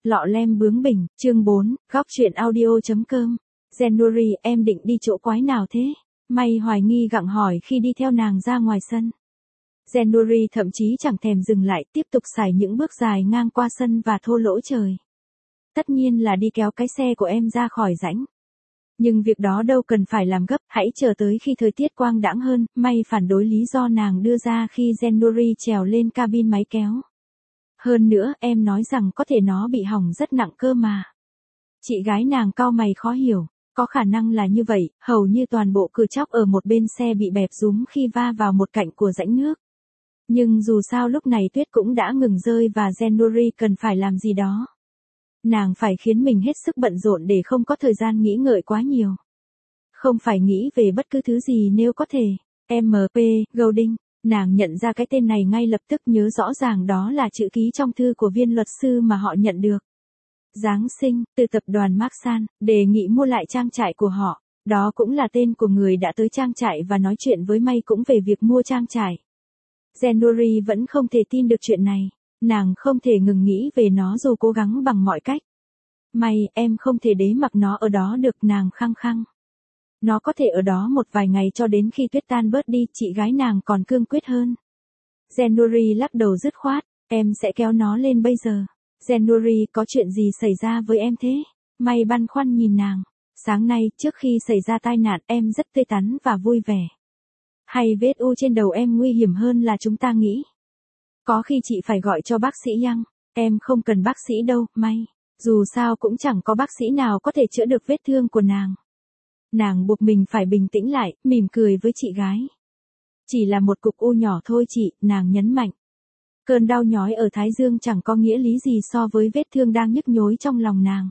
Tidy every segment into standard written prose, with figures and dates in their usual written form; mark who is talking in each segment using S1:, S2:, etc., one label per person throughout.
S1: Lọ lem bướng bỉnh, chương 4, góc truyện audio.com. January, em định đi chỗ quái nào thế? May hoài nghi gặng hỏi khi đi theo nàng ra ngoài sân. January thậm chí chẳng thèm dừng lại, tiếp tục sải những bước dài ngang qua sân và thô lỗ trời. Tất nhiên là đi kéo cái xe của em ra khỏi rãnh. Nhưng việc đó đâu cần phải làm gấp, hãy chờ tới khi thời tiết quang đãng hơn. May phản đối lý do nàng đưa ra khi January trèo lên cabin máy kéo. Hơn nữa, em nói rằng có thể nó bị hỏng rất nặng cơ mà. Chị gái nàng cau mày khó hiểu, có khả năng là như vậy, hầu như toàn bộ cửa chóc ở một bên xe bị bẹp rúm khi va vào một cạnh của rãnh nước. Nhưng dù sao lúc này tuyết cũng đã ngừng rơi và January cần phải làm gì đó. Nàng phải khiến mình hết sức bận rộn để không có thời gian nghĩ ngợi quá nhiều. Không phải nghĩ về bất cứ thứ gì nếu có thể. MP, Golding. Nàng nhận ra cái tên này ngay lập tức, nhớ rõ ràng đó là chữ ký trong thư của viên luật sư mà họ nhận được. Giáng sinh, từ tập đoàn Marsan, đề nghị mua lại trang trại của họ. Đó cũng là tên của người đã tới trang trại và nói chuyện với May cũng về việc mua trang trại. January vẫn không thể tin được chuyện này. Nàng không thể ngừng nghĩ về nó dù cố gắng bằng mọi cách. May, em không thể để mặc nó ở đó được, nàng khăng khăng. Nó có thể ở đó một vài ngày cho đến khi tuyết tan bớt đi, chị gái nàng còn cương quyết hơn. January lắc đầu dứt khoát, em sẽ kéo nó lên bây giờ. January, có chuyện gì xảy ra với em thế? May băn khoăn nhìn nàng. Sáng nay, trước khi xảy ra tai nạn, em rất tươi tắn và vui vẻ. Hay vết u trên đầu em nguy hiểm hơn là chúng ta nghĩ? Có khi chị phải gọi cho bác sĩ Yang. Em không cần bác sĩ đâu, May. Dù sao cũng chẳng có bác sĩ nào có thể chữa được vết thương của nàng. Nàng buộc mình phải bình tĩnh lại, mỉm cười với chị gái. Chỉ là một cục u nhỏ thôi chị, nàng nhấn mạnh. Cơn đau nhói ở thái dương chẳng có nghĩa lý gì so với vết thương đang nhức nhối trong lòng nàng.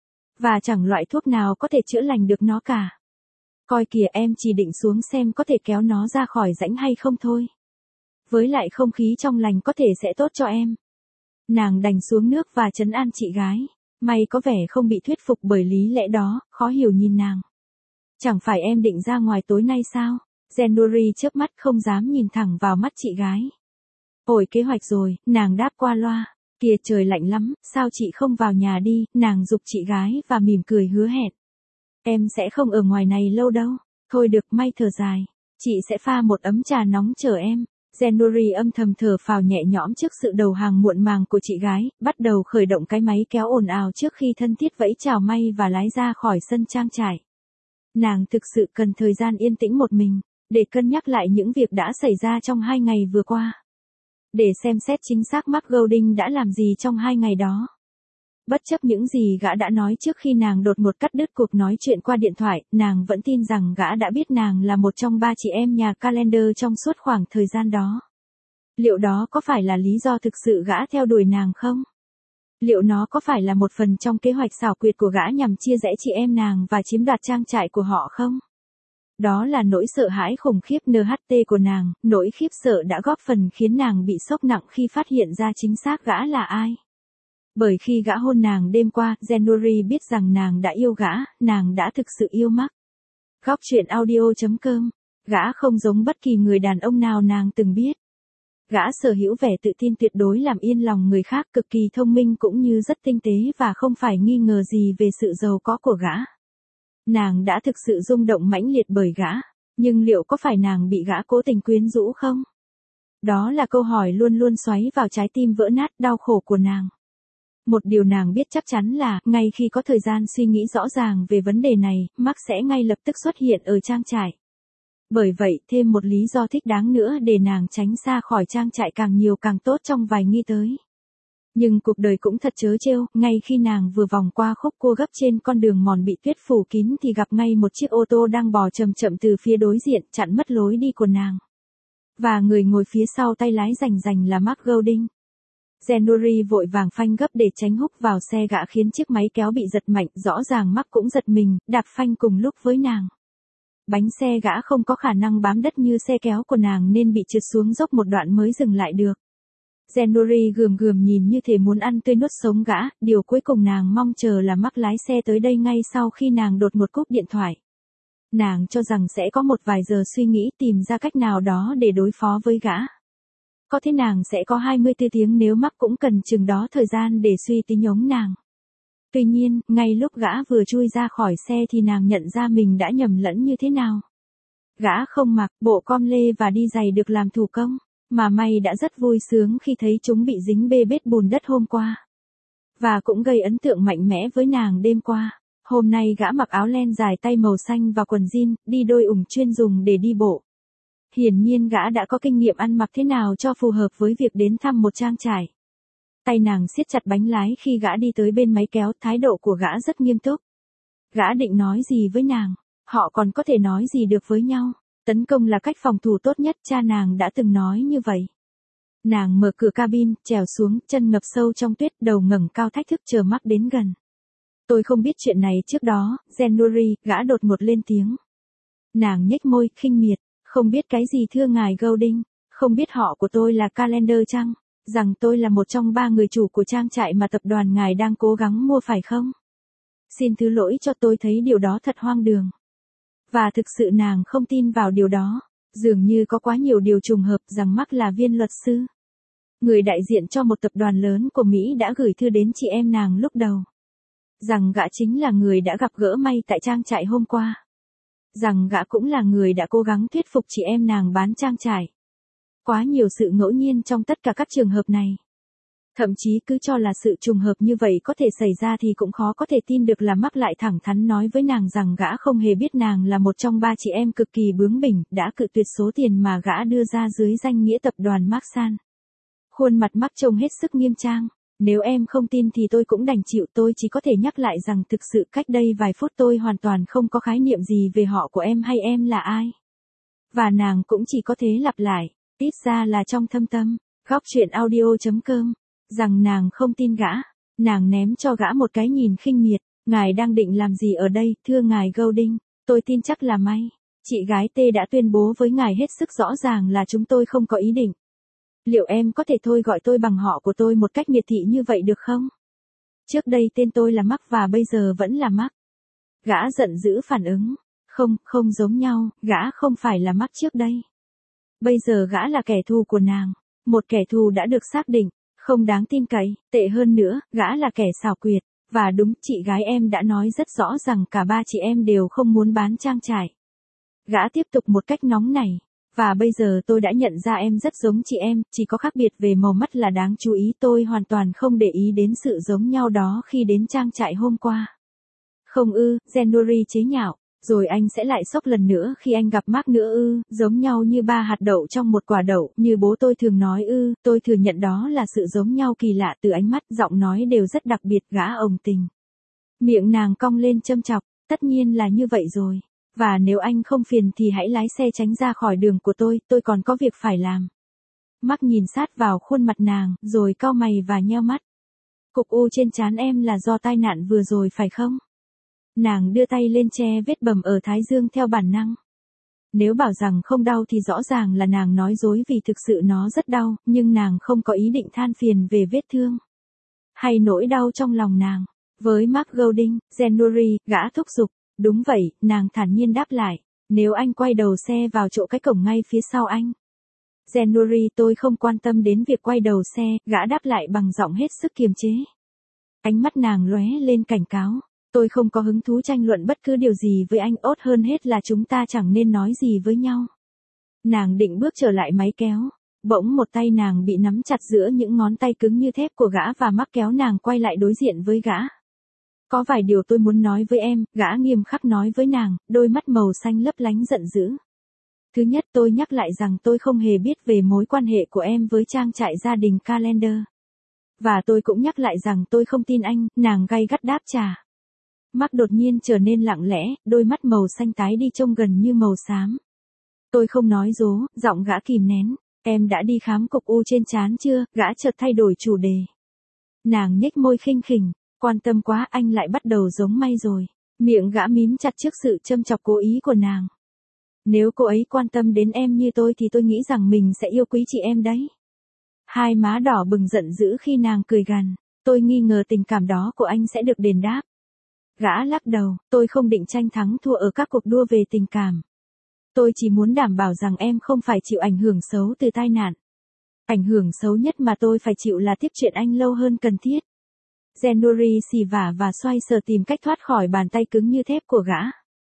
S1: Và chẳng loại thuốc nào có thể chữa lành được nó cả. Coi kìa, em chỉ định xuống xem có thể kéo nó ra khỏi rãnh hay không thôi. Với lại không khí trong lành có thể sẽ tốt cho em. Nàng đành xuống nước và trấn an chị gái. May có vẻ không bị thuyết phục bởi lý lẽ đó, khó hiểu nhìn nàng. Chẳng phải em định ra ngoài tối nay sao? January chớp mắt không dám nhìn thẳng vào mắt chị gái. Ôi kế hoạch rồi, nàng đáp qua loa. Kìa trời lạnh lắm, sao chị không vào nhà đi? Nàng giục chị gái và mỉm cười hứa hẹn. Em sẽ không ở ngoài này lâu đâu. Thôi được, May thở dài. Chị sẽ pha một ấm trà nóng chờ em. January âm thầm thở phào nhẹ nhõm trước sự đầu hàng muộn màng của chị gái, bắt đầu khởi động cái máy kéo ồn ào trước khi thân thiết vẫy chào May và lái ra khỏi sân trang trại. Nàng thực sự cần thời gian yên tĩnh một mình, để cân nhắc lại những việc đã xảy ra trong 2 ngày vừa qua. Để xem xét chính xác Mark Golding đã làm gì trong 2 ngày đó. Bất chấp những gì gã đã nói trước khi nàng đột ngột cắt đứt cuộc nói chuyện qua điện thoại, nàng vẫn tin rằng gã đã biết nàng là một trong 3 chị em nhà Calendar trong suốt khoảng thời gian đó. Liệu đó có phải là lý do thực sự gã theo đuổi nàng không? Liệu nó có phải là một phần trong kế hoạch xảo quyệt của gã nhằm chia rẽ chị em nàng và chiếm đoạt trang trại của họ không? Đó là nỗi sợ hãi khủng khiếp NHT của nàng, nỗi khiếp sợ đã góp phần khiến nàng bị sốc nặng khi phát hiện ra chính xác gã là ai. Bởi khi gã hôn nàng đêm qua, January biết rằng nàng đã yêu gã, nàng đã thực sự yêu Mark. Góc truyện audio.com. Gã không giống bất kỳ người đàn ông nào nàng từng biết. Gã sở hữu vẻ tự tin tuyệt đối làm yên lòng người khác, cực kỳ thông minh cũng như rất tinh tế và không phải nghi ngờ gì về sự giàu có của gã. Nàng đã thực sự rung động mãnh liệt bởi gã, nhưng liệu có phải nàng bị gã cố tình quyến rũ không? Đó là câu hỏi luôn luôn xoáy vào trái tim vỡ nát đau khổ của nàng. Một điều nàng biết chắc chắn là, ngay khi có thời gian suy nghĩ rõ ràng về vấn đề này, Mark sẽ ngay lập tức xuất hiện ở trang trại. Bởi vậy, thêm một lý do thích đáng nữa để nàng tránh xa khỏi trang trại càng nhiều càng tốt trong vài nghi tới. Nhưng cuộc đời cũng thật trớ trêu, ngay khi nàng vừa vòng qua khúc cua gấp trên con đường mòn bị tuyết phủ kín thì gặp ngay một chiếc ô tô đang bò chậm chậm từ phía đối diện, chặn mất lối đi của nàng. Và người ngồi phía sau tay lái rành rành là Mark Golding. January vội vàng phanh gấp để tránh húc vào xe gã khiến chiếc máy kéo bị giật mạnh, rõ ràng Mark cũng giật mình, đạp phanh cùng lúc với nàng. Bánh xe gã không có khả năng bám đất như xe kéo của nàng nên bị trượt xuống dốc một đoạn mới dừng lại được. January gườm gườm nhìn như thể muốn ăn tươi nuốt sống gã, điều cuối cùng nàng mong chờ là Mark lái xe tới đây ngay sau khi nàng đột ngột cúp điện thoại. Nàng cho rằng sẽ có một vài giờ suy nghĩ tìm ra cách nào đó để đối phó với gã. Có thế nàng sẽ có 24 tiếng nếu Mark cũng cần chừng đó thời gian để suy tính nhống nàng. Tuy nhiên, ngay lúc gã vừa chui ra khỏi xe thì nàng nhận ra mình đã nhầm lẫn như thế nào. Gã không mặc bộ com lê và đi giày được làm thủ công, mà May đã rất vui sướng khi thấy chúng bị dính bê bết bùn đất hôm qua. Và cũng gây ấn tượng mạnh mẽ với nàng đêm qua. Hôm nay gã mặc áo len dài tay màu xanh và quần jean, đi đôi ủng chuyên dùng để đi bộ. Hiển nhiên gã đã có kinh nghiệm ăn mặc thế nào cho phù hợp với việc đến thăm một trang trại. Tay nàng siết chặt bánh lái khi gã đi tới bên máy kéo, thái độ của gã rất nghiêm túc. Gã định nói gì với nàng? Họ còn có thể nói gì được với nhau? Tấn công là cách phòng thủ tốt nhất, cha nàng đã từng nói như vậy. Nàng mở cửa cabin, trèo xuống, chân ngập sâu trong tuyết, đầu ngẩng cao thách thức chờ Mark đến gần. Tôi không biết chuyện này trước đó, January, gã đột ngột lên tiếng. Nàng nhếch môi, khinh miệt, không biết cái gì thưa ngài Golding, không biết họ của tôi là Calendar chăng? Rằng tôi là một trong 3 người chủ của trang trại mà tập đoàn ngài đang cố gắng mua phải không? Xin thứ lỗi cho tôi thấy điều đó thật hoang đường. Và thực sự nàng không tin vào điều đó, dường như có quá nhiều điều trùng hợp rằng Mark là viên luật sư. Người đại diện cho một tập đoàn lớn của Mỹ đã gửi thư đến chị em nàng lúc đầu. Rằng gã chính là người đã gặp gỡ May tại trang trại hôm qua. Rằng gã cũng là người đã cố gắng thuyết phục chị em nàng bán trang trại. Quá nhiều sự ngẫu nhiên trong tất cả các trường hợp này. Thậm chí cứ cho là sự trùng hợp như vậy có thể xảy ra thì cũng khó có thể tin được là Mark lại thẳng thắn nói với nàng rằng gã không hề biết nàng là một trong 3 chị em cực kỳ bướng bỉnh, đã cự tuyệt số tiền mà gã đưa ra dưới danh nghĩa tập đoàn Marsan. Khuôn mặt Mark trông hết sức nghiêm trang. Nếu em không tin thì tôi cũng đành chịu, tôi chỉ có thể nhắc lại rằng thực sự cách đây vài phút tôi hoàn toàn không có khái niệm gì về họ của em hay em là ai. Và nàng cũng chỉ có thế lặp lại, ít ra là trong thâm tâm, góc chuyện audio.com, rằng nàng không tin gã. Nàng ném cho gã một cái nhìn khinh miệt, ngài đang định làm gì ở đây, thưa ngài Golding, tôi tin chắc là May. Chị gái T đã tuyên bố với ngài hết sức rõ ràng là chúng tôi không có ý định. Liệu em có thể thôi gọi tôi bằng họ của tôi một cách miệt thị như vậy được không? Trước đây tên tôi là Mark và bây giờ vẫn là Mark. Gã giận dữ phản ứng. Không giống nhau, gã không phải là Mark trước đây. Bây giờ gã là kẻ thù của nàng. Một kẻ thù đã được xác định, không đáng tin cậy, tệ hơn nữa, gã là kẻ xảo quyệt. Và đúng, chị gái em đã nói rất rõ rằng cả 3 chị em đều không muốn bán trang trại. Gã tiếp tục một cách nóng nảy. Và bây giờ tôi đã nhận ra em rất giống chị em, chỉ có khác biệt về màu mắt là đáng chú ý, tôi hoàn toàn không để ý đến sự giống nhau đó khi đến trang trại hôm qua. Không ư, January chế nhạo, rồi anh sẽ lại sốc lần nữa khi anh gặp Mark nữa ư, giống nhau như 3 hạt đậu trong một quả đậu, như bố tôi thường nói ư, tôi thừa nhận đó là sự giống nhau kỳ lạ, từ ánh mắt, giọng nói đều rất đặc biệt, gã ồng tình. Miệng nàng cong lên châm chọc, tất nhiên là như vậy rồi. Và nếu anh không phiền thì hãy lái xe tránh ra khỏi đường của tôi còn có việc phải làm. Mark nhìn sát vào khuôn mặt nàng, rồi cau mày và nheo mắt. Cục u trên trán em là do tai nạn vừa rồi phải không? Nàng đưa tay lên che vết bầm ở thái dương theo bản năng. Nếu bảo rằng không đau thì rõ ràng là nàng nói dối vì thực sự nó rất đau, nhưng nàng không có ý định than phiền về vết thương. Hay nỗi đau trong lòng nàng. Với Mark Golding, January, gã thúc giục. Đúng vậy, nàng thản nhiên đáp lại. Nếu anh quay đầu xe vào chỗ cái cổng ngay phía sau anh. January, tôi không quan tâm đến việc quay đầu xe, gã đáp lại bằng giọng hết sức kiềm chế. Ánh mắt nàng lóe lên cảnh cáo. Tôi không có hứng thú tranh luận bất cứ điều gì với anh, ốt hơn hết là chúng ta chẳng nên nói gì với nhau. Nàng định bước trở lại máy kéo. Bỗng một tay nàng bị nắm chặt giữa những ngón tay cứng như thép của gã và Mark kéo nàng quay lại đối diện với gã. Có vài điều tôi muốn nói với em, gã nghiêm khắc nói với nàng, đôi mắt màu xanh lấp lánh giận dữ. Thứ nhất, tôi nhắc lại rằng tôi không hề biết về mối quan hệ của em với trang trại gia đình Calendar. Và tôi cũng nhắc lại rằng tôi không tin anh, nàng gay gắt đáp trả. Mark đột nhiên trở nên lặng lẽ, đôi mắt màu xanh tái đi trông gần như màu xám. Tôi không nói dối, giọng gã kìm nén. Em đã đi khám cục u trên trán chưa? Gã chợt thay đổi chủ đề. Nàng nhếch môi khinh khỉnh. Quan tâm quá, anh lại bắt đầu giống May rồi. Miệng gã mím chặt trước sự châm chọc cố ý của nàng. Nếu cô ấy quan tâm đến em như tôi thì tôi nghĩ rằng mình sẽ yêu quý chị em đấy. Hai má đỏ bừng giận dữ khi nàng cười gằn. Tôi nghi ngờ tình cảm đó của anh sẽ được đền đáp. Gã lắc đầu, tôi không định tranh thắng thua ở các cuộc đua về tình cảm. Tôi chỉ muốn đảm bảo rằng em không phải chịu ảnh hưởng xấu từ tai nạn. Ảnh hưởng xấu nhất mà tôi phải chịu là tiếp chuyện anh lâu hơn cần thiết. January xì vả và xoay sở tìm cách thoát khỏi bàn tay cứng như thép của gã.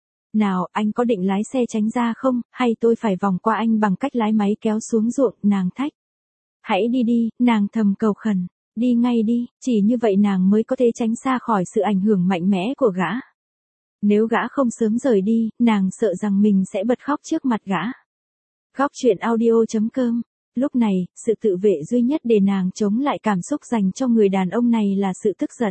S1: Nào, anh có định lái xe tránh ra không, hay tôi phải vòng qua anh bằng cách lái máy kéo xuống ruộng, nàng thách. Hãy đi đi, nàng thầm cầu khẩn, đi ngay đi, chỉ như vậy nàng mới có thể tránh xa khỏi sự ảnh hưởng mạnh mẽ của gã. Nếu gã không sớm rời đi, nàng sợ rằng mình sẽ bật khóc trước mặt gã. Góc truyện audio.com. Lúc này, sự tự vệ duy nhất để nàng chống lại cảm xúc dành cho người đàn ông này là sự tức giận.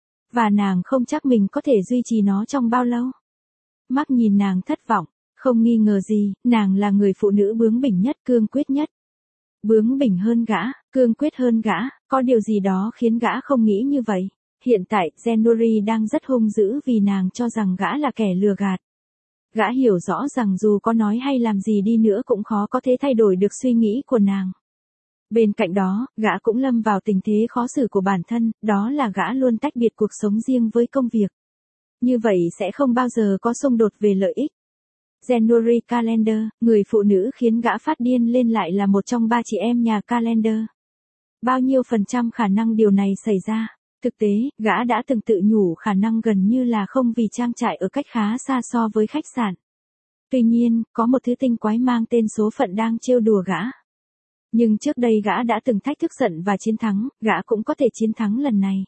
S1: Và nàng không chắc mình có thể duy trì nó trong bao lâu. Mark nhìn nàng thất vọng, không nghi ngờ gì, nàng là người phụ nữ bướng bỉnh nhất, cương quyết nhất. Bướng bỉnh hơn gã, cương quyết hơn gã, có điều gì đó khiến gã không nghĩ như vậy. Hiện tại, January đang rất hung dữ vì nàng cho rằng gã là kẻ lừa gạt. Gã hiểu rõ rằng dù có nói hay làm gì đi nữa cũng khó có thể thay đổi được suy nghĩ của nàng. Bên cạnh đó, gã cũng lâm vào tình thế khó xử của bản thân, đó là gã luôn tách biệt cuộc sống riêng với công việc. Như vậy sẽ không bao giờ có xung đột về lợi ích. January Calendar, người phụ nữ khiến gã phát điên lên lại là một trong 3 chị em nhà Calendar. Bao nhiêu % khả năng điều này xảy ra? Thực tế, gã đã từng tự nhủ khả năng gần như là không vì trang trại ở cách khá xa so với khách sạn. Tuy nhiên, có một thứ tinh quái mang tên số phận đang trêu đùa gã. Nhưng trước đây gã đã từng thách thức giận và chiến thắng, gã cũng có thể chiến thắng lần này.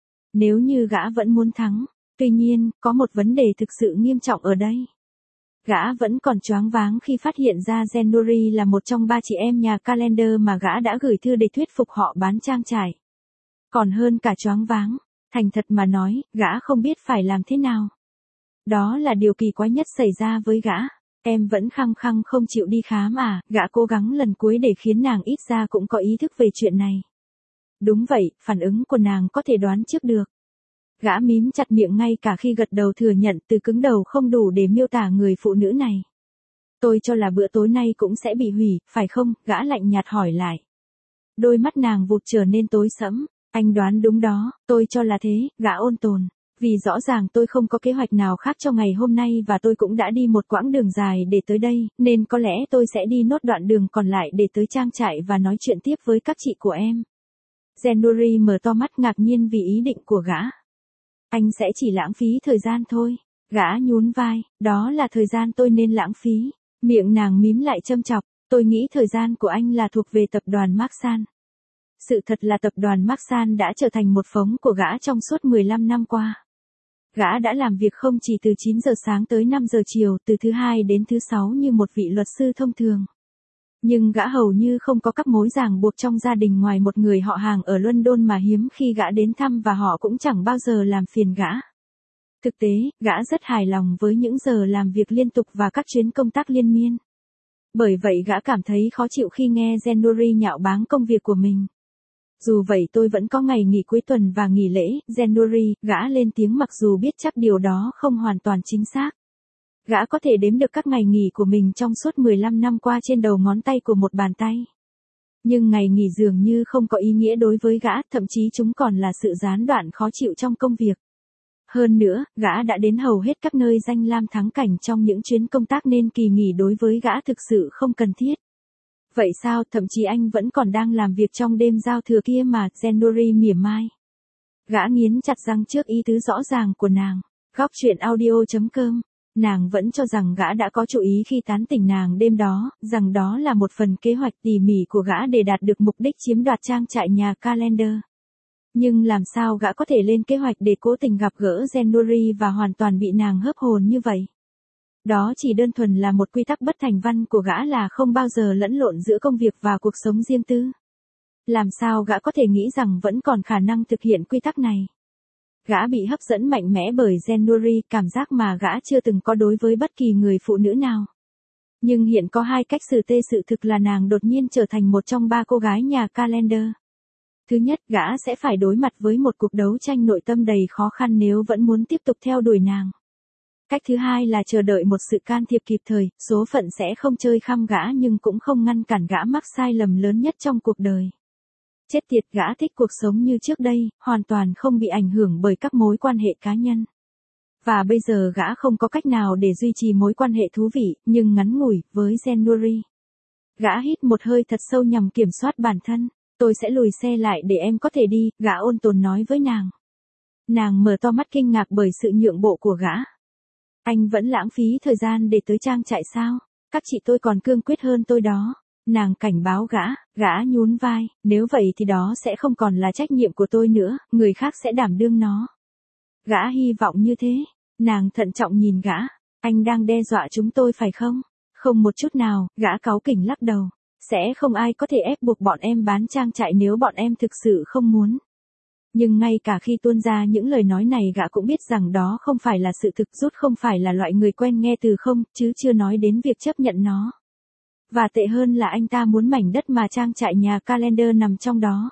S1: Nếu như gã vẫn muốn thắng, tuy nhiên, có một vấn đề thực sự nghiêm trọng ở đây. Gã vẫn còn choáng váng khi phát hiện ra January là một trong 3 chị em nhà Calendar mà gã đã gửi thư để thuyết phục họ bán trang trại. Còn hơn cả choáng váng, thành thật mà nói, gã không biết phải làm thế nào. Đó là điều kỳ quái nhất xảy ra với gã. Em vẫn khăng khăng không chịu đi khám à, gã cố gắng lần cuối để khiến nàng ít ra cũng có ý thức về chuyện này. Đúng vậy, phản ứng của nàng có thể đoán trước được. Gã mím chặt miệng ngay cả khi gật đầu thừa nhận từ cứng đầu không đủ để miêu tả người phụ nữ này. Tôi cho là bữa tối nay cũng sẽ bị hủy, phải không? Gã lạnh nhạt hỏi lại. Đôi mắt nàng vụt trở nên tối sẫm. Anh đoán đúng đó, tôi cho là thế, gã ôn tồn. Vì rõ ràng tôi không có kế hoạch nào khác cho ngày hôm nay và tôi cũng đã đi một quãng đường dài để tới đây, nên có lẽ tôi sẽ đi nốt đoạn đường còn lại để tới trang trại và nói chuyện tiếp với các chị của em. January mở to mắt ngạc nhiên vì ý định của gã. Anh sẽ chỉ lãng phí thời gian thôi. Gã nhún vai, đó là thời gian tôi nên lãng phí. Miệng nàng mím lại châm chọc, tôi nghĩ thời gian của anh là thuộc về tập đoàn Maxsan. Sự thật là tập đoàn Maxsan đã trở thành một phóng của gã trong suốt 15 năm qua. Gã đã làm việc không chỉ từ 9 giờ sáng tới 5 giờ chiều, từ thứ Hai đến thứ Sáu như một vị luật sư thông thường. Nhưng gã hầu như không có các mối ràng buộc trong gia đình ngoài một người họ hàng ở London mà hiếm khi gã đến thăm và họ cũng chẳng bao giờ làm phiền gã. Thực tế, gã rất hài lòng với những giờ làm việc liên tục và các chuyến công tác liên miên. Bởi vậy gã cảm thấy khó chịu khi nghe January nhạo báng công việc của mình. Dù vậy tôi vẫn có ngày nghỉ cuối tuần và nghỉ lễ, January, gã lên tiếng mặc dù biết chắc điều đó không hoàn toàn chính xác. Gã có thể đếm được các ngày nghỉ của mình trong suốt 15 năm qua trên đầu ngón tay của một bàn tay. Nhưng ngày nghỉ dường như không có ý nghĩa đối với gã, thậm chí chúng còn là sự gián đoạn khó chịu trong công việc. Hơn nữa, gã đã đến hầu hết các nơi danh lam thắng cảnh trong những chuyến công tác nên kỳ nghỉ đối với gã thực sự không cần thiết. Vậy sao, thậm chí anh vẫn còn đang làm việc trong đêm giao thừa kia mà, January mỉa mai. Gã nghiến chặt răng trước ý tứ rõ ràng của nàng. Góc truyện audio.com. Nàng vẫn cho rằng gã đã có chủ ý khi tán tỉnh nàng đêm đó, rằng đó là một phần kế hoạch tỉ mỉ của gã để đạt được mục đích chiếm đoạt trang trại nhà Calendar. Nhưng làm sao gã có thể lên kế hoạch để cố tình gặp gỡ January và hoàn toàn bị nàng hớp hồn như vậy? Đó chỉ đơn thuần là một quy tắc bất thành văn của gã là không bao giờ lẫn lộn giữa công việc và cuộc sống riêng tư. Làm sao gã có thể nghĩ rằng vẫn còn khả năng thực hiện quy tắc này? Gã bị hấp dẫn mạnh mẽ bởi January, cảm giác mà gã chưa từng có đối với bất kỳ người phụ nữ nào. Nhưng hiện có hai cách xử tê sự thực là nàng đột nhiên trở thành một trong 3 cô gái nhà Calendar. Thứ nhất, gã sẽ phải đối mặt với một cuộc đấu tranh nội tâm đầy khó khăn nếu vẫn muốn tiếp tục theo đuổi nàng. Cách thứ hai là chờ đợi một sự can thiệp kịp thời, số phận sẽ không chơi khăm gã nhưng cũng không ngăn cản gã mắc sai lầm lớn nhất trong cuộc đời. Chết tiệt, gã thích cuộc sống như trước đây, hoàn toàn không bị ảnh hưởng bởi các mối quan hệ cá nhân. Và bây giờ gã không có cách nào để duy trì mối quan hệ thú vị, nhưng ngắn ngủi, với January. Gã hít một hơi thật sâu nhằm kiểm soát bản thân. Tôi sẽ lùi xe lại để em có thể đi, gã ôn tồn nói với nàng. Nàng mở to mắt kinh ngạc bởi sự nhượng bộ của gã. Anh vẫn lãng phí thời gian để tới trang trại sao? Các chị tôi còn cương quyết hơn tôi đó. Nàng cảnh báo gã nhún vai, nếu vậy thì đó sẽ không còn là trách nhiệm của tôi nữa, người khác sẽ đảm đương nó. Gã hy vọng như thế. Nàng thận trọng nhìn gã, anh đang đe dọa chúng tôi phải không? Không một chút nào, gã cáu kỉnh lắc đầu. Sẽ không ai có thể ép buộc bọn em bán trang trại nếu bọn em thực sự không muốn. Nhưng ngay cả khi tuôn ra những lời nói này gã cũng biết rằng đó không phải là sự thực, Rút không phải là loại người quen nghe từ không, chứ chưa nói đến việc chấp nhận nó. Và tệ hơn là anh ta muốn mảnh đất mà trang trại nhà Calendar nằm trong đó.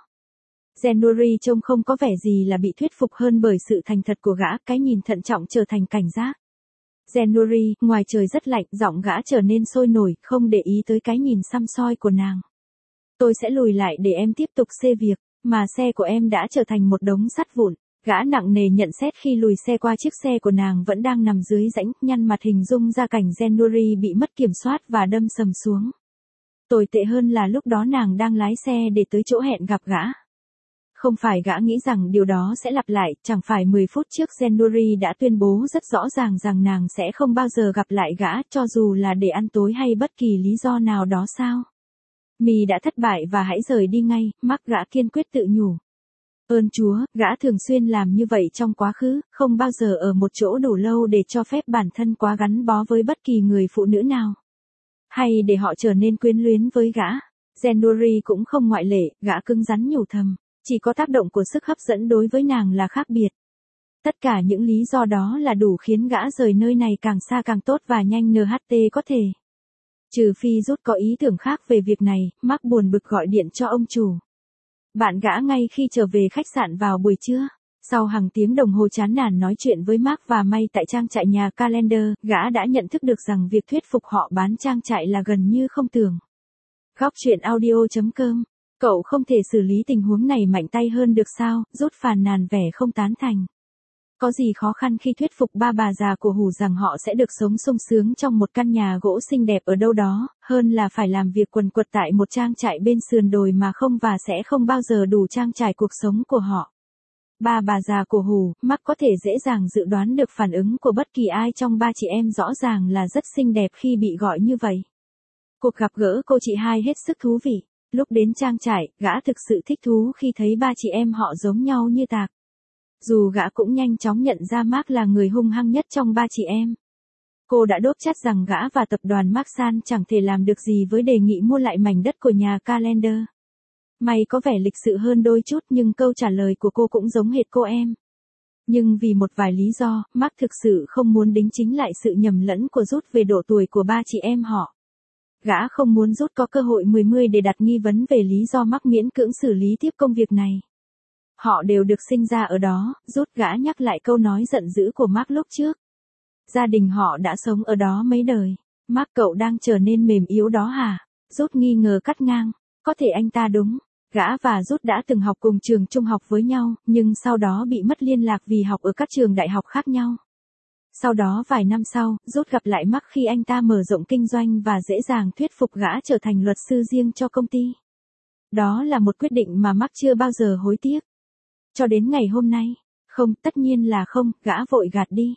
S1: January trông không có vẻ gì là bị thuyết phục hơn bởi sự thành thật của gã, cái nhìn thận trọng trở thành cảnh giác. January, ngoài trời rất lạnh, giọng gã trở nên sôi nổi, không để ý tới cái nhìn săm soi của nàng. Tôi sẽ lùi lại để em tiếp tục xê việc, mà xe của em đã trở thành một đống sắt vụn. Gã nặng nề nhận xét khi lùi xe qua chiếc xe của nàng vẫn đang nằm dưới rãnh, nhăn mặt hình dung ra cảnh January bị mất kiểm soát và đâm sầm xuống. Tồi tệ hơn là lúc đó nàng đang lái xe để tới chỗ hẹn gặp gã. Không phải gã nghĩ rằng điều đó sẽ lặp lại, chẳng phải 10 phút trước January đã tuyên bố rất rõ ràng rằng nàng sẽ không bao giờ gặp lại gã, cho dù là để ăn tối hay bất kỳ lý do nào đó sao. Mì đã thất bại và hãy rời đi ngay, Mark gã kiên quyết tự nhủ. Ơn Chúa, gã thường xuyên làm như vậy trong quá khứ, không bao giờ ở một chỗ đủ lâu để cho phép bản thân quá gắn bó với bất kỳ người phụ nữ nào. Hay để họ trở nên quyến luyến với gã. January cũng không ngoại lệ, gã cứng rắn nhủ thầm. Chỉ có tác động của sức hấp dẫn đối với nàng là khác biệt. Tất cả những lý do đó là đủ khiến gã rời nơi này càng xa càng tốt và nhanh NHT có thể. Trừ phi Rút có ý tưởng khác về việc này, Mark buồn bực gọi điện cho ông chủ. Bạn gã ngay khi trở về khách sạn vào buổi trưa. Sau hàng tiếng đồng hồ chán nản nói chuyện với Mark và May tại trang trại nhà Calendar, gã đã nhận thức được rằng việc thuyết phục họ bán trang trại là gần như không tưởng. Góc truyện audio.com. Cậu không thể xử lý tình huống này mạnh tay hơn được sao? Rút phàn nàn vẻ không tán thành. Có gì khó khăn khi thuyết phục ba bà già của Hủ rằng họ sẽ được sống sung sướng trong một căn nhà gỗ xinh đẹp ở đâu đó, hơn là phải làm việc quần quật tại một trang trại bên sườn đồi mà không và sẽ không bao giờ đủ trang trải cuộc sống của họ. Ba bà già của Hủ, Mark có thể dễ dàng dự đoán được phản ứng của bất kỳ ai trong ba chị em, rõ ràng là rất xinh đẹp khi bị gọi như vậy. Cuộc gặp gỡ cô chị hai hết sức thú vị. Lúc đến trang trại, gã thực sự thích thú khi thấy ba chị em họ giống nhau như tạc. Dù gã cũng nhanh chóng nhận ra Mark là người hung hăng nhất trong ba chị em. Cô đã đốt chát rằng gã và tập đoàn Marsan chẳng thể làm được gì với đề nghị mua lại mảnh đất của nhà Calendar. May có vẻ lịch sự hơn đôi chút nhưng câu trả lời của cô cũng giống hệt cô em. Nhưng vì một vài lý do, Mark thực sự không muốn đính chính lại sự nhầm lẫn của Rút về độ tuổi của ba chị em họ. Gã không muốn Rút có cơ hội 10 để đặt nghi vấn về lý do Mark miễn cưỡng xử lý tiếp công việc này. Họ đều được sinh ra ở đó, Rút gã nhắc lại câu nói giận dữ của Mark lúc trước. Gia đình họ đã sống ở đó mấy đời. Mark, cậu đang trở nên mềm yếu đó hả? Rút nghi ngờ cắt ngang. Có thể anh ta đúng. Gã và Rút đã từng học cùng trường trung học với nhau, nhưng sau đó bị mất liên lạc vì học ở các trường đại học khác nhau. Sau đó vài năm sau, Rút gặp lại Mark khi anh ta mở rộng kinh doanh và dễ dàng thuyết phục gã trở thành luật sư riêng cho công ty. Đó là một quyết định mà Mark chưa bao giờ hối tiếc. Cho đến ngày hôm nay. Không, tất nhiên là không, gã vội gạt đi.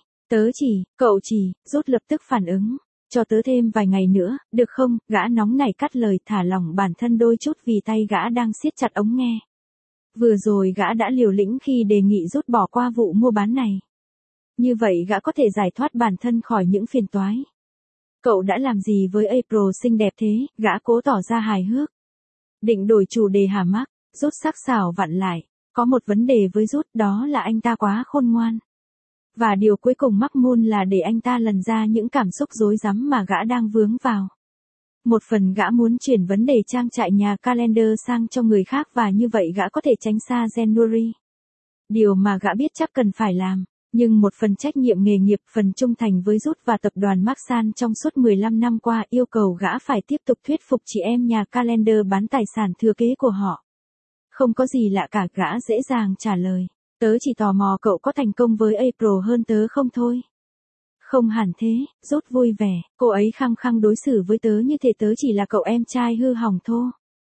S1: Cậu chỉ, Rút lập tức phản ứng. Cho tớ thêm vài ngày nữa, được không? Gã nóng nảy cắt lời, thả lỏng bản thân đôi chút vì tay gã đang siết chặt ống nghe. Vừa rồi gã đã liều lĩnh khi đề nghị Rút bỏ qua vụ mua bán này. Như vậy gã có thể giải thoát bản thân khỏi những phiền toái. Cậu đã làm gì với April xinh đẹp thế? Gã cố tỏ ra hài hước. Định đổi chủ đề hả Mark? Rút sắc sảo vặn lại. Có một vấn đề với Rút, đó là anh ta quá khôn ngoan. Và điều cuối cùng Mark muốn là để anh ta lần ra những cảm xúc rối rắm mà gã đang vướng vào. Một phần gã muốn chuyển vấn đề trang trại nhà Calendar sang cho người khác và như vậy gã có thể tránh xa January. Điều mà gã biết chắc cần phải làm. Nhưng một phần trách nhiệm nghề nghiệp, phần trung thành với Rút và tập đoàn Marsan trong suốt 15 năm qua yêu cầu gã phải tiếp tục thuyết phục chị em nhà Calendar bán tài sản thừa kế của họ. Không có gì lạ cả, gã dễ dàng trả lời. Tớ chỉ tò mò cậu có thành công với April hơn tớ không thôi. Không hẳn thế, Rút vui vẻ, cô ấy khăng khăng đối xử với tớ như thể tớ chỉ là cậu em trai hư hỏng thô.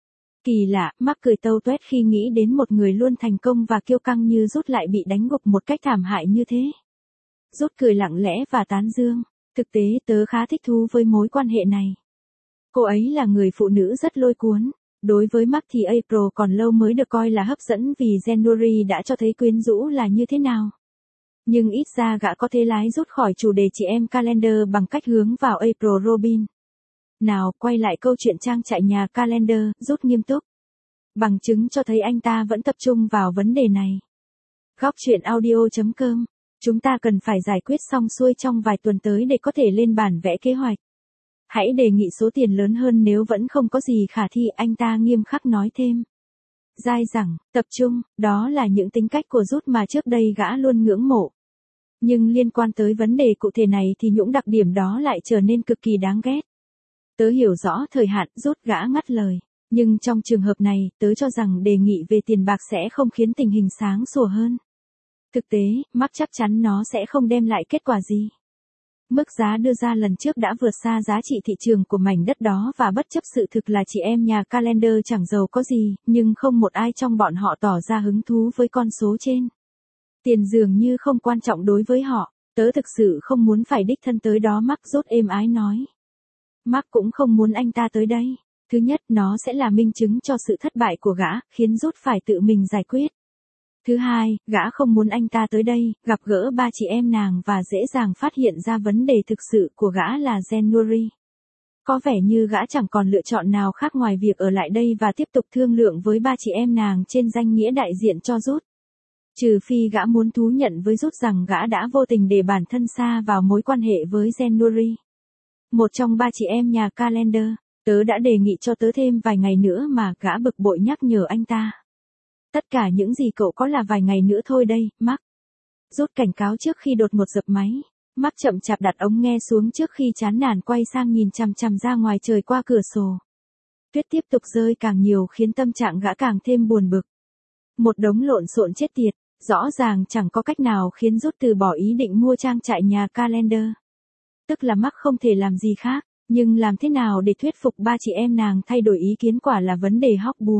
S1: Kỳ lạ, Mark cười tâu tuét khi nghĩ đến một người luôn thành công và kiêu căng như Rút lại bị đánh gục một cách thảm hại như thế. Rút cười lặng lẽ và tán dương. Thực tế tớ khá thích thú với mối quan hệ này. Cô ấy là người phụ nữ rất lôi cuốn. Đối với Mark thì April còn lâu mới được coi là hấp dẫn vì January đã cho thấy quyến rũ là như thế nào. Nhưng ít ra gã có thể lái Rút khỏi chủ đề chị em Calendar bằng cách hướng vào April Robin. Nào, quay lại câu chuyện trang trại nhà Calendar, Rút nghiêm túc. Bằng chứng cho thấy anh ta vẫn tập trung vào vấn đề này. Góc chuyện audio.com. Chúng ta cần phải giải quyết xong xuôi trong vài tuần tới để có thể lên bản vẽ kế hoạch. Hãy đề nghị số tiền lớn hơn nếu vẫn không có gì khả thi, anh ta nghiêm khắc nói thêm. Dai dẳng, tập trung, đó là những tính cách của Rút mà trước đây gã luôn ngưỡng mộ. Nhưng liên quan tới vấn đề cụ thể này thì những đặc điểm đó lại trở nên cực kỳ đáng ghét. Tớ hiểu rõ thời hạn, Rút gã ngắt lời. Nhưng trong trường hợp này, tớ cho rằng đề nghị về tiền bạc sẽ không khiến tình hình sáng sủa hơn. Thực tế, Mark chắc chắn nó sẽ không đem lại kết quả gì. Mức giá đưa ra lần trước đã vượt xa giá trị thị trường của mảnh đất đó và bất chấp sự thực là chị em nhà Calendar chẳng giàu có gì, nhưng không một ai trong bọn họ tỏ ra hứng thú với con số trên. Tiền dường như không quan trọng đối với họ, tớ thực sự không muốn phải đích thân tới đó, Mark Rút êm ái nói. Mark cũng không muốn anh ta tới đây. Thứ nhất, nó sẽ là minh chứng cho sự thất bại của gã, khiến Rút phải tự mình giải quyết. Thứ hai, gã không muốn anh ta tới đây, gặp gỡ ba chị em nàng và dễ dàng phát hiện ra vấn đề thực sự của gã là January. Có vẻ như gã chẳng còn lựa chọn nào khác ngoài việc ở lại đây và tiếp tục thương lượng với ba chị em nàng trên danh nghĩa đại diện cho Rút. Trừ phi gã muốn thú nhận với Rút rằng gã đã vô tình để bản thân sa vào mối quan hệ với January. Một trong ba chị em nhà Calendar, tớ đã đề nghị cho tớ thêm vài ngày nữa mà, gã bực bội nhắc nhở anh ta. Tất cả những gì cậu có là vài ngày nữa thôi đây, Mark. Rút cảnh cáo trước khi đột ngột dập máy. Mark chậm chạp đặt ống nghe xuống trước khi chán nản quay sang nhìn chằm chằm ra ngoài trời qua cửa sổ. Tuyết tiếp tục rơi càng nhiều khiến tâm trạng gã càng thêm buồn bực. Một đống lộn xộn chết tiệt, rõ ràng chẳng có cách nào khiến Rút từ bỏ ý định mua trang trại nhà Calendar. Tức là Mark không thể làm gì khác, nhưng làm thế nào để thuyết phục ba chị em nàng thay đổi ý kiến quả là vấn đề hóc búa.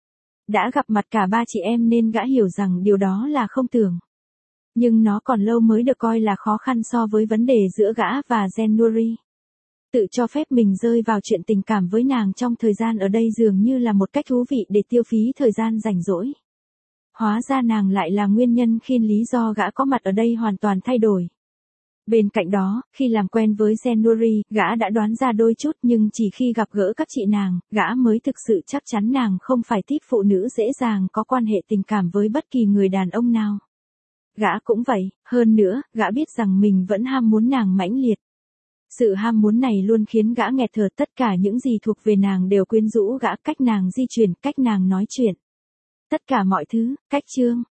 S1: Đã gặp mặt cả ba chị em nên gã hiểu rằng điều đó là không tưởng. Nhưng nó còn lâu mới được coi là khó khăn so với vấn đề giữa gã và January. Tự cho phép mình rơi vào chuyện tình cảm với nàng trong thời gian ở đây dường như là một cách thú vị để tiêu phí thời gian rảnh rỗi. Hóa ra nàng lại là nguyên nhân khiến lý do gã có mặt ở đây hoàn toàn thay đổi. Bên cạnh đó, khi làm quen với January, gã đã đoán ra đôi chút nhưng chỉ khi gặp gỡ các chị nàng, gã mới thực sự chắc chắn nàng không phải típ phụ nữ dễ dàng có quan hệ tình cảm với bất kỳ người đàn ông nào. Gã cũng vậy, hơn nữa, gã biết rằng mình vẫn ham muốn nàng mãnh liệt. Sự ham muốn này luôn khiến gã nghẹt thở, tất cả những gì thuộc về nàng đều quyến rũ gã, cách nàng di chuyển, cách nàng nói chuyện. Tất cả mọi thứ, cách chương,